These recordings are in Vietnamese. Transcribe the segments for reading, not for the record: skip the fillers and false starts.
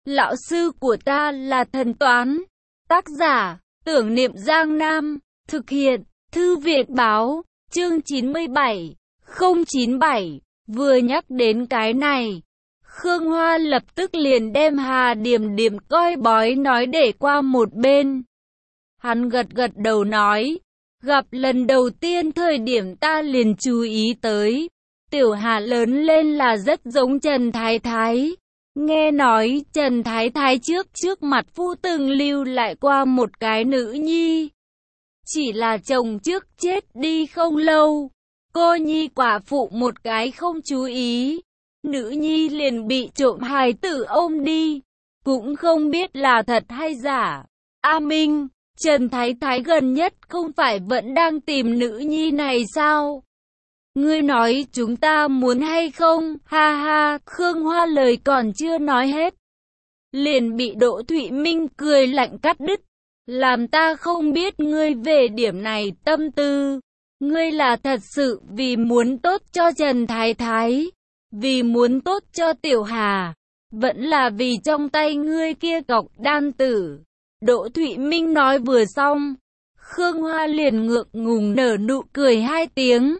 Lão sư của ta là thần toán. Tác giả, Tưởng Niệm Giang Nam. Thực hiện, Thư viện báo, chương 97, 097. Vừa nhắc đến cái này, Khương Hoa lập tức liền đem Hà Điểm Điểm coi bói nói để qua một bên. Hắn gật gật đầu nói, gặp lần đầu tiên thời điểm ta liền chú ý tới, Tiểu Hà lớn lên là rất giống Trần Thái Thái. Nghe nói Trần Thái Thái trước mặt phu từng lưu lại qua một cái nữ nhi. Chỉ là chồng trước chết đi không lâu, cô nhi quả phụ một cái không chú ý, nữ nhi liền bị trộm hài tử ôm đi, cũng không biết là thật hay giả. A Minh, Trần Thái Thái gần nhất không phải vẫn đang tìm nữ nhi này sao? Ngươi nói chúng ta muốn hay không? Ha ha, Khương Hoa lời còn chưa nói hết, liền bị Đỗ Thụy Minh cười lạnh cắt đứt. Làm ta không biết ngươi về điểm này tâm tư. Ngươi là thật sự vì muốn tốt cho Trần Thái Thái, vì muốn tốt cho Tiểu Hà, vẫn là vì trong tay ngươi kia cọc đan tử. Đỗ Thụy Minh nói vừa xong, Khương Hoa liền ngượng ngùng nở nụ cười hai tiếng,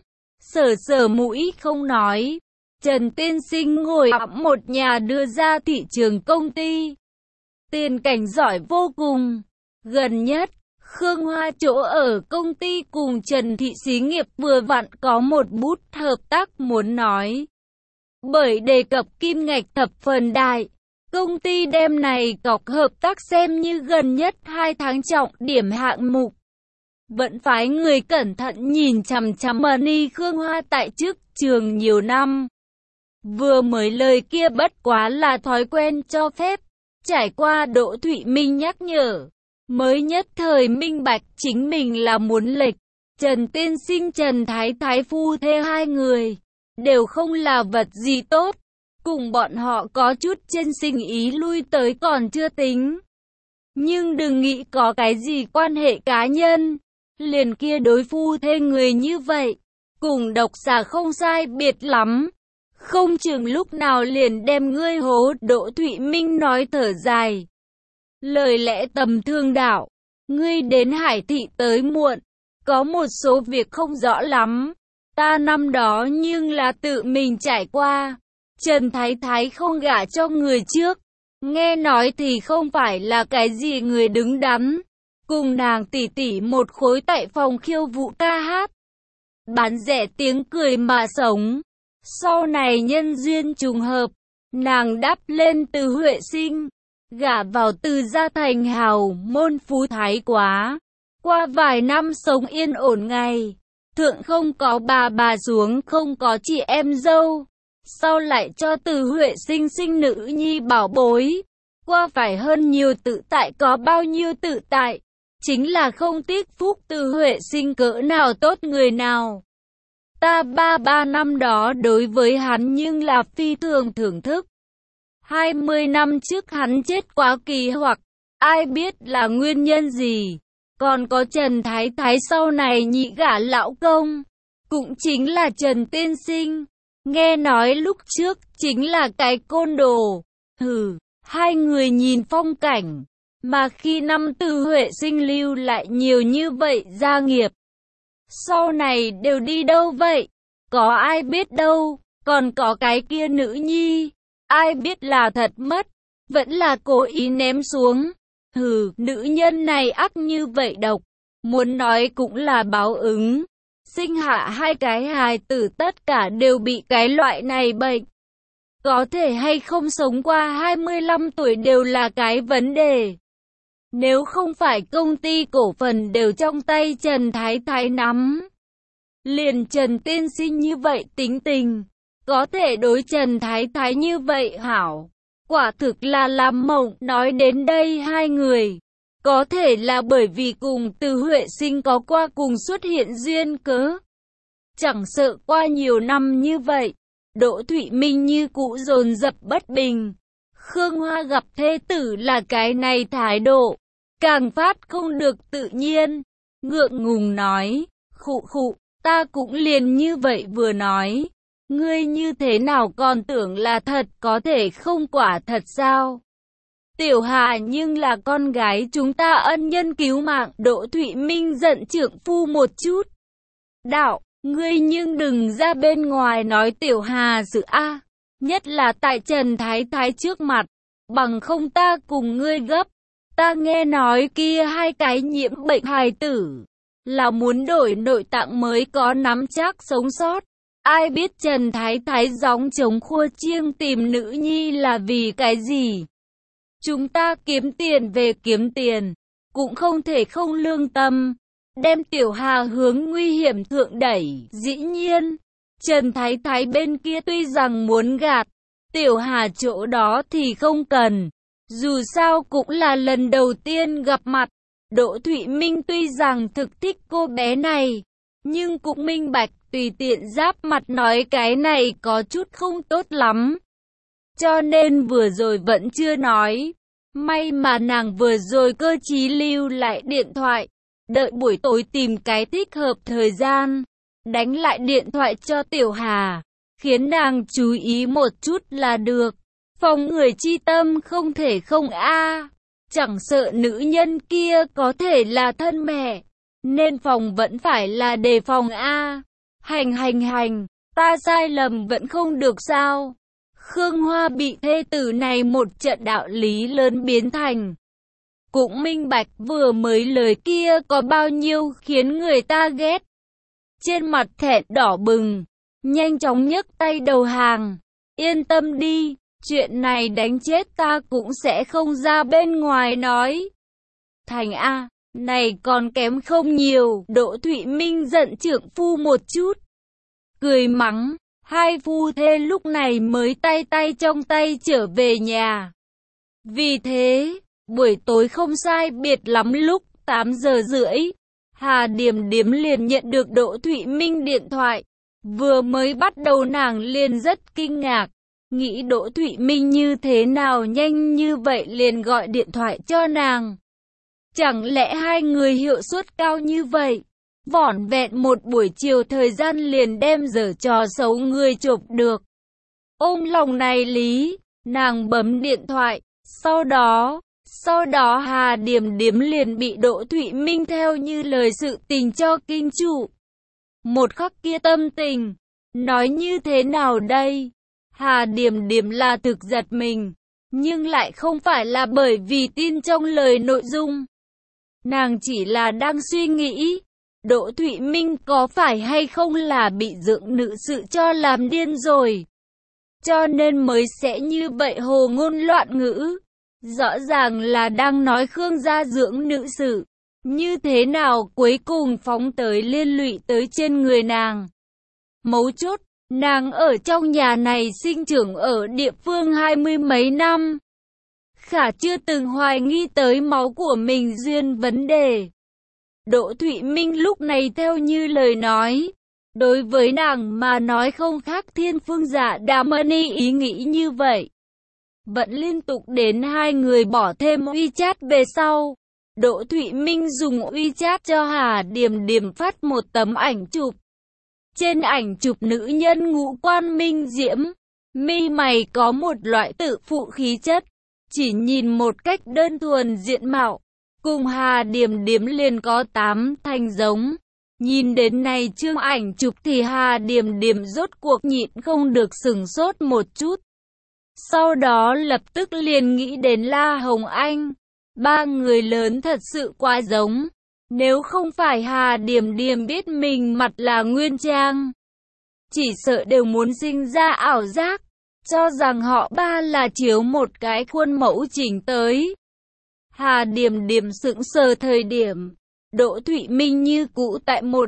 sờ mũi không nói. Trần tiên sinh ngồi ẵm một nhà đưa ra thị trường công ty, tiền cảnh giỏi vô cùng. Gần nhất, Khương Hoa chỗ ở công ty cùng Trần Thị xí nghiệp vừa vặn có một bút hợp tác muốn nói. Bởi đề cập kim ngạch thập phần đại, công ty đem này cọc hợp tác xem như gần nhất 2 tháng trọng điểm hạng mục. Vẫn phái người cẩn thận nhìn chằm chằm Money Khương Hoa tại chức trường nhiều năm. Vừa mới lời kia bất quá là thói quen cho phép, trải qua Đỗ Thụy Minh nhắc nhở, mới nhất thời minh bạch chính mình là muốn lệch. Trần tiên sinh Trần Thái Thái phu thê hai người đều không là vật gì tốt, cùng bọn họ có chút chân sinh ý lui tới còn chưa tính, nhưng đừng nghĩ có cái gì quan hệ cá nhân. Liền kia đối phu thê người như vậy, cùng độc xà không sai biệt lắm, không chừng lúc nào liền đem ngươi hố. Đỗ Thụy Minh nói thở dài, lời lẽ tầm thường đạo, ngươi đến Hải Thị tới muộn, có một số việc không rõ lắm, ta năm đó nhưng là tự mình trải qua. Trần Thái Thái không gả cho người trước, nghe nói thì không phải là cái gì người đứng đắn, cùng nàng tỷ tỷ một khối tại phòng khiêu vũ ca hát, bán rẻ tiếng cười mà sống. Sau này nhân duyên trùng hợp, nàng đắp lên Từ Huệ Sinh, gả vào Từ gia thành hào môn phú thái quá. Qua vài năm sống yên ổn ngày, thượng không có bà xuống không có chị em dâu, sau lại cho Từ Huệ Sinh sinh nữ nhi bảo bối. Qua phải hơn nhiều tự tại có bao nhiêu tự tại, chính là không tiếc phúc Từ Huệ Sinh cỡ nào tốt người nào. Ta ba năm đó đối với hắn nhưng là phi thường thưởng thức. 20 năm trước hắn chết quá kỳ hoặc, ai biết là nguyên nhân gì. Còn có Trần Thái Thái sau này nhị gả lão công, cũng chính là Trần tiên sinh, nghe nói lúc trước chính là cái côn đồ. Hai người nhìn phong cảnh, mà khi năm Từ Huệ Sinh lưu lại nhiều như vậy gia nghiệp, sau này đều đi đâu vậy? Có ai biết đâu. Còn có cái kia nữ nhi, ai biết là thật mất, vẫn là cố ý ném xuống. Nữ nhân này ác như vậy độc, muốn nói cũng là báo ứng. Sinh hạ 2 cái hài tử tất cả đều bị cái loại này bệnh. Có thể hay không sống qua 25 tuổi đều là cái vấn đề. Nếu không phải công ty cổ phần đều trong tay Trần Thái Thái nắm, liền Trần tiên sinh như vậy tính tình, có thể đối Trần Thái Thái như vậy hảo, quả thực là làm mộng. Nói đến đây hai người, có thể là bởi vì cùng Từ Huệ Sinh có qua cùng xuất hiện duyên cớ. Chẳng sợ qua nhiều năm như vậy, Đỗ Thụy Minh như cũ dồn dập bất bình. Khương Hoa gặp thê tử là cái này thái độ, càng phát không được tự nhiên, ngượng ngùng nói, khụ, ta cũng liền như vậy vừa nói, ngươi như thế nào còn tưởng là thật, có thể không quả thật sao? Tiểu Hà nhưng là con gái chúng ta ân nhân cứu mạng. Đỗ Thụy Minh giận trượng phu một chút. Đạo, ngươi nhưng đừng ra bên ngoài nói Tiểu Hà sự a, nhất là tại Trần Thái Thái trước mặt, bằng không ta cùng ngươi gấp. Ta nghe nói kia hai cái nhiễm bệnh hài tử là muốn đổi nội tạng mới có nắm chắc sống sót. Ai biết Trần Thái Thái gióng trống khua chiêng tìm nữ nhi là vì cái gì? Chúng ta kiếm tiền về kiếm tiền, cũng không thể không lương tâm, đem Tiểu Hà hướng nguy hiểm thượng đẩy. Dĩ nhiên, Trần Thái Thái bên kia tuy rằng muốn gạt Tiểu Hà chỗ đó thì không cần, dù sao cũng là lần đầu tiên gặp mặt. Đỗ Thụy Minh tuy rằng thực thích cô bé này, nhưng cũng minh bạch tùy tiện giáp mặt nói cái này có chút không tốt lắm. Cho nên vừa rồi vẫn chưa nói. May mà nàng vừa rồi cơ trí lưu lại điện thoại, đợi buổi tối tìm cái thích hợp thời gian, đánh lại điện thoại cho Tiểu Hà, khiến nàng chú ý một chút là được. Phòng người chi tâm không thể không a, chẳng sợ nữ nhân kia có thể là thân mẹ, nên phòng vẫn phải là đề phòng a. Hành, ta sai lầm vẫn không được sao? Khương Hoa bị thê tử này một trận đạo lý lớn biến thành. Cũng minh bạch vừa mới lời kia có bao nhiêu khiến người ta ghét. Trên mặt thẹn đỏ bừng, nhanh chóng nhấc tay đầu hàng. Yên tâm đi, chuyện này đánh chết ta cũng sẽ không ra bên ngoài nói. Thành a, này còn kém không nhiều. Đỗ Thụy Minh giận trượng phu một chút, cười mắng. Hai phu thê lúc này mới tay trong tay trở về nhà. Vì thế, buổi tối không sai biệt lắm lúc 8 giờ rưỡi, Hà Điềm Điếm liền nhận được Đỗ Thụy Minh điện thoại. Vừa mới bắt đầu nàng liền rất kinh ngạc, nghĩ Đỗ Thụy Minh như thế nào nhanh như vậy liền gọi điện thoại cho nàng. Chẳng lẽ hai người hiệu suất cao như vậy? Vỏn vẹn một buổi chiều thời gian liền đem giở trò xấu người chụp được. Ôm lòng này lý, nàng bấm điện thoại, sau đó Hà Điềm Điếm liền bị Đỗ Thụy Minh theo như lời sự tình cho kinh trụ. Một khắc kia tâm tình, nói như thế nào đây? Hà Điềm Điềm là thực giật mình, nhưng lại không phải là bởi vì tin trong lời nội dung. Nàng chỉ là đang suy nghĩ, Đỗ Thụy Minh có phải hay không là bị dưỡng nữ sự cho làm điên rồi, cho nên mới sẽ như vậy hồ ngôn loạn ngữ. Rõ ràng là đang nói Khương gia dưỡng nữ sự, như thế nào cuối cùng phóng tới liên lụy tới trên người nàng. Mấu chốt, nàng ở trong nhà này sinh trưởng ở địa phương 20 mấy năm, khả chưa từng hoài nghi tới máu của mình duyên vấn đề. Đỗ Thụy Minh lúc này theo như lời nói, đối với nàng mà nói không khác thiên phương dạ đà mani ý nghĩ như vậy. Vẫn liên tục đến hai người bỏ thêm WeChat về sau. Đỗ Thụy Minh dùng WeChat cho Hà Điềm Điềm phát một tấm ảnh chụp. Trên ảnh chụp nữ nhân ngũ quan minh diễm, mi mày có một loại tự phụ khí chất. Chỉ nhìn một cách đơn thuần diện mạo, cùng Hà Điềm Điềm liền có 8 thành giống. Nhìn đến này chương ảnh chụp thì Hà Điềm Điềm rốt cuộc nhịn không được sửng sốt một chút. Sau đó lập tức liền nghĩ đến La Hồng Anh. Ba người lớn thật sự quá giống. Nếu không phải Hà Điềm Điềm biết mình mặt là nguyên trang, chỉ sợ đều muốn sinh ra ảo giác, cho rằng họ ba là chiếu một cái khuôn mẫu chỉnh tới. Hà Điềm Điềm sững sờ thời điểm, Đỗ Thụy Minh như cũ tại một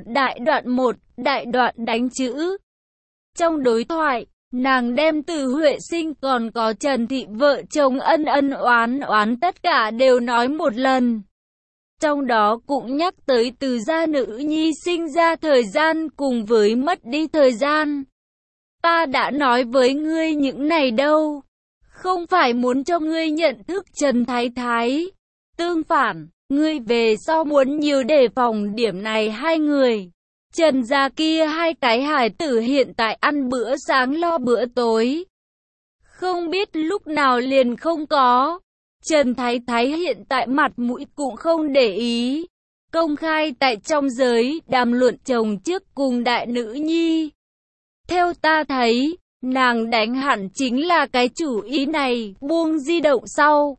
đại đoạn đánh chữ. Trong đối thoại, nàng đem từ Huệ Sinh còn có Trần Thị vợ chồng ân oán tất cả đều nói một lần. Trong đó cũng nhắc tới từ gia nữ nhi sinh ra thời gian cùng với mất đi thời gian. Ta đã nói với ngươi những này đâu, không phải muốn cho ngươi nhận thức Trần Thái Thái. Tương phản, ngươi về sau muốn nhiều đề phòng điểm này hai người. Trần gia kia hai cái hài tử hiện tại ăn bữa sáng lo bữa tối, không biết lúc nào liền không có. Trần Thái Thái hiện tại mặt mũi cũng không để ý. Công khai tại trong giới đàm luận chồng trước cùng đại nữ nhi. Theo ta thấy, nàng đánh hẳn chính là cái chủ ý này, buông di động sau.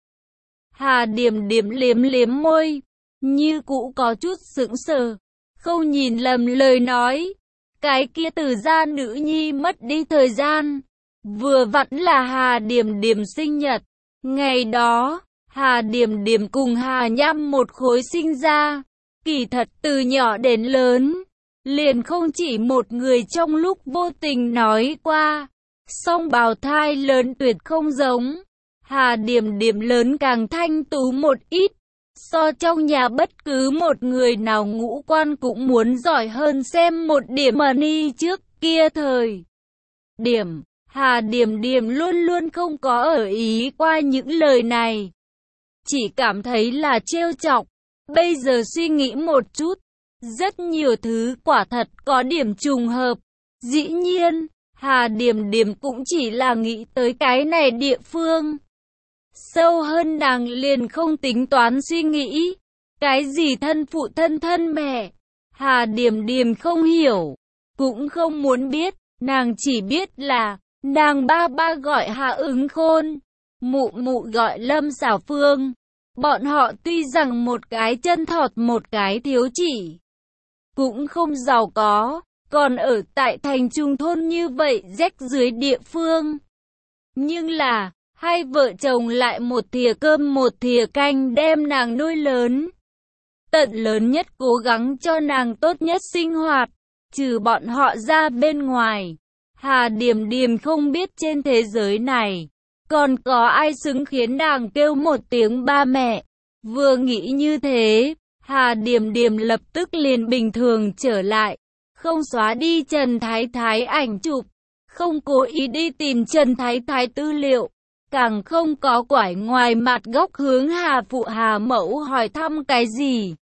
Hà Điềm Điềm liếm liếm môi, như cũ có chút sững sờ, không nhìn lầm lời nói. Cái kia Từ gia nữ nhi mất đi thời gian, vừa vặn là Hà Điềm Điềm sinh nhật. Ngày đó, Hà Điềm Điềm cùng Hà Nham một khối sinh ra. Kỳ thật từ nhỏ đến lớn, liền không chỉ một người trong lúc vô tình nói qua. Song bào thai lớn tuyệt không giống. Hà Điềm Điềm lớn càng thanh tú một ít. So trong nhà bất cứ một người nào ngũ quan cũng muốn giỏi hơn xem một điểm mà ni trước kia thời. Điểm, Hà Điềm Điềm luôn luôn không có ở ý qua những lời này. Chỉ cảm thấy là trêu chọc. Bây giờ suy nghĩ một chút, rất nhiều thứ quả thật có điểm trùng hợp. Dĩ nhiên, Hà Điềm Điềm cũng chỉ là nghĩ tới cái này địa phương. Sâu hơn nàng liền không tính toán suy nghĩ. Cái gì thân phụ thân mẹ, Hà Điềm Điềm không hiểu, cũng không muốn biết. Nàng chỉ biết là, nàng ba gọi Hà Ứng Khôn, mụ gọi Lâm Xảo Phương. Bọn họ tuy rằng một cái chân thọt một cái thiếu chỉ, cũng không giàu có, còn ở tại thành trung thôn như vậy rách dưới địa phương. Nhưng là, hai vợ chồng lại một thìa cơm một thìa canh đem nàng nuôi lớn. Tận lớn nhất cố gắng cho nàng tốt nhất sinh hoạt, trừ bọn họ ra bên ngoài. Hà Điềm Điềm không biết trên thế giới này, còn có ai xứng khiến nàng kêu một tiếng ba mẹ. Vừa nghĩ như thế, Hà Điềm Điềm lập tức liền bình thường trở lại. Không xóa đi Trần Thái Thái ảnh chụp, không cố ý đi tìm Trần Thái Thái tư liệu, càng không có quải ngoài mặt góc hướng Hà phụ Hà mẫu hỏi thăm cái gì.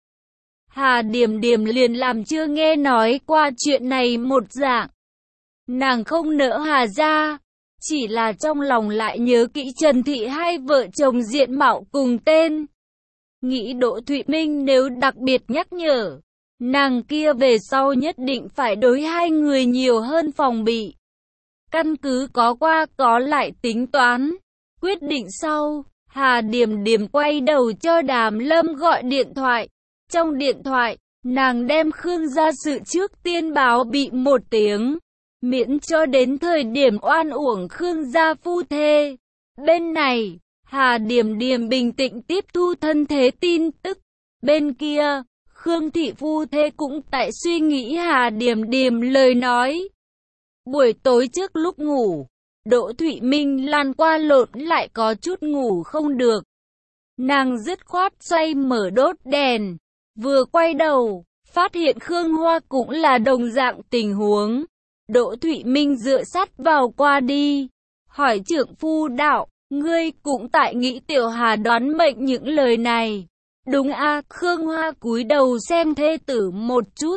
Hà Điềm Điềm liền làm chưa nghe nói qua chuyện này một dạng. Nàng không nỡ Hà ra, chỉ là trong lòng lại nhớ kỹ Trần Thị hai vợ chồng diện mạo cùng tên. Nghĩ Đỗ Thụy Minh nếu đặc biệt nhắc nhở, nàng kia về sau nhất định phải đối hai người nhiều hơn phòng bị. Căn cứ có qua có lại tính toán. Quyết định sau, Hà Điềm Điềm quay đầu cho Đàm Lâm gọi điện thoại. Trong điện thoại, nàng đem Khương gia sự trước tiên báo bị một tiếng, miễn cho đến thời điểm oan uổng Khương gia phu thê. Bên này, Hà Điềm Điềm bình tĩnh tiếp thu thân thế tin tức. Bên kia, Khương thị phu thê cũng tại suy nghĩ Hà Điềm Điềm lời nói. Buổi tối trước lúc ngủ, Đỗ Thụy Minh lăn qua lộn lại có chút ngủ không được. Nàng dứt khoát xoay mở đốt đèn, vừa quay đầu, phát hiện Khương Hoa cũng là đồng dạng tình huống. Đỗ Thụy Minh dựa sát vào qua đi, hỏi trượng phu đạo, ngươi cũng tại nghĩ tiểu Hà đoán mệnh những lời này. Đúng a. Khương Hoa cúi đầu xem thê tử một chút,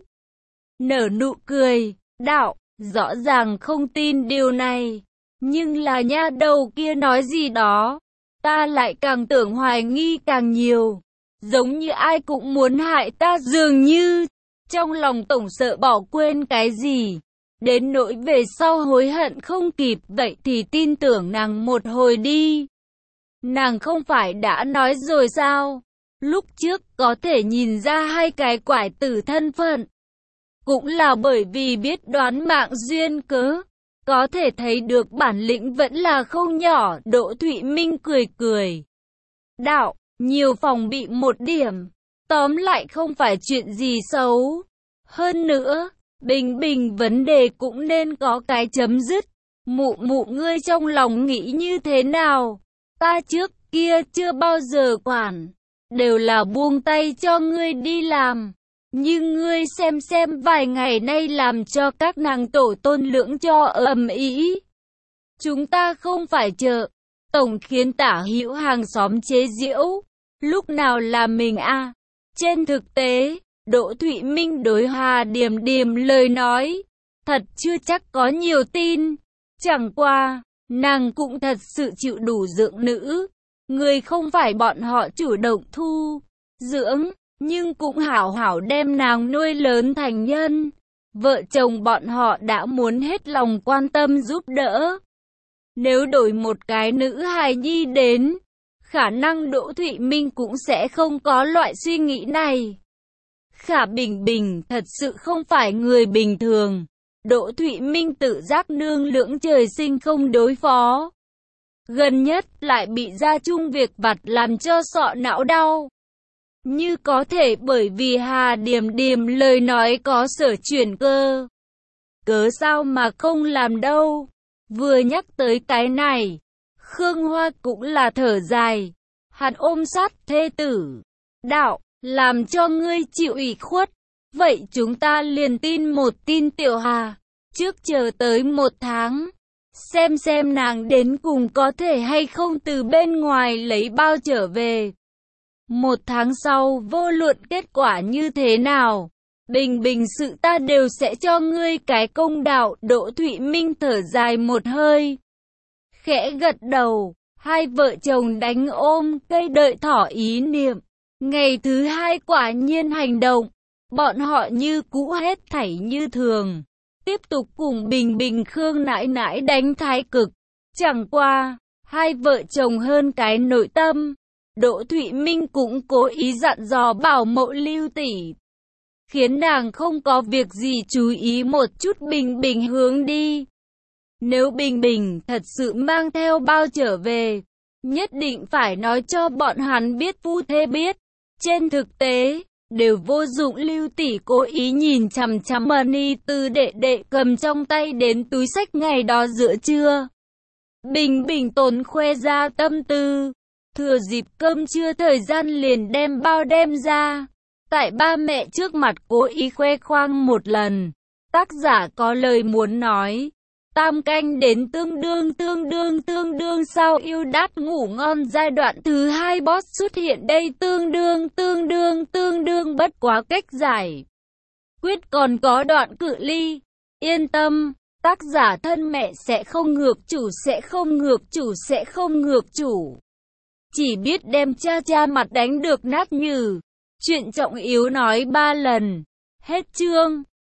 nở nụ cười, đạo, rõ ràng không tin điều này, nhưng là nha đầu kia nói gì đó, ta lại càng tưởng hoài nghi càng nhiều, giống như ai cũng muốn hại ta dường như. Trong lòng tổng sợ bỏ quên cái gì, đến nỗi về sau hối hận không kịp, vậy thì tin tưởng nàng một hồi đi. Nàng không phải đã nói rồi sao, lúc trước có thể nhìn ra hai cái quải tử thân phận, cũng là bởi vì biết đoán mạng duyên cớ, có thể thấy được bản lĩnh vẫn là không nhỏ. Đỗ Thụy Minh cười cười, đạo, nhiều phòng bị một điểm, tóm lại không phải chuyện gì xấu. Hơn nữa, bình bình vấn đề cũng nên có cái chấm dứt. Mụ ngươi trong lòng nghĩ như thế nào? Ta trước kia chưa bao giờ quản, đều là buông tay cho ngươi đi làm. Nhưng ngươi xem vài ngày nay làm cho các nàng tổ tôn lưỡng cho ầm ĩ. Chúng ta không phải chợ, tổng khiến tả hữu hàng xóm chế giễu. Lúc nào là mình a? Trên thực tế, Đỗ Thụy Minh đối Hà Điềm Điềm lời nói, thật chưa chắc có nhiều tin. Chẳng qua, nàng cũng thật sự chịu đủ dưỡng nữ. Người không phải bọn họ chủ động thu dưỡng, nhưng cũng hảo hảo đem nàng nuôi lớn thành nhân. Vợ chồng bọn họ đã muốn hết lòng quan tâm giúp đỡ. Nếu đổi một cái nữ hài nhi đến, khả năng Đỗ Thụy Minh cũng sẽ không có loại suy nghĩ này. Khả Bình Bình thật sự không phải người bình thường. Đỗ Thụy Minh tự giác nương lưỡng trời sinh không đối phó. Gần nhất lại bị gia chung việc vặt làm cho sọ não đau. Như có thể bởi vì Hà Điềm Điềm lời nói có sở chuyển cơ. Cớ sao mà không làm đâu. Vừa nhắc tới cái này, Khương Hoa cũng là thở dài. Hắn ôm sát thê tử. Đạo, làm cho ngươi chịu ủy khuất. Vậy chúng ta liền tin một tin Tiểu Hà. Trước chờ tới 1 tháng. Xem nàng đến cùng có thể hay không từ bên ngoài lấy bao trở về. 1 tháng sau vô luận kết quả như thế nào, Bình Bình sự ta đều sẽ cho ngươi cái công đạo. Đỗ Thụy Minh thở dài một hơi, khẽ gật đầu. Hai vợ chồng đánh ôm cây đợi thỏ ý niệm. Ngày thứ 2 quả nhiên hành động, bọn họ như cũ hết thảy như thường, tiếp tục cùng Bình Bình Khương nãi nãi đánh thái cực. Chẳng qua, hai vợ chồng hơn cái nội tâm. Đỗ Thụy Minh cũng cố ý dặn dò bảo mẫu Lưu tỷ, khiến nàng không có việc gì chú ý một chút Bình Bình hướng đi. Nếu Bình Bình thật sự mang theo bao trở về, nhất định phải nói cho bọn hắn biết, phu thê biết. Trên thực tế, đều vô dụng. Lưu tỷ cố ý nhìn chằm chằm Mani Tư đệ đệ cầm trong tay đến túi xách ngày đó giữa trưa. Bình Bình tốn khoe ra tâm tư. Thừa dịp cơm trưa thời gian liền đem bao đem ra. Tại ba mẹ trước mặt cố ý khoe khoang một lần. Tác giả có lời muốn nói. Tam canh đến tương đương sau yêu đát ngủ ngon giai đoạn thứ 2 boss xuất hiện đây. Tương đương bất quá cách giải quyết còn có đoạn cự ly. Yên tâm, tác giả thân mẹ sẽ không ngược chủ. Chỉ biết đem cha mặt đánh được nát nhừ. Chuyện trọng yếu nói 3 lần. Hết chương.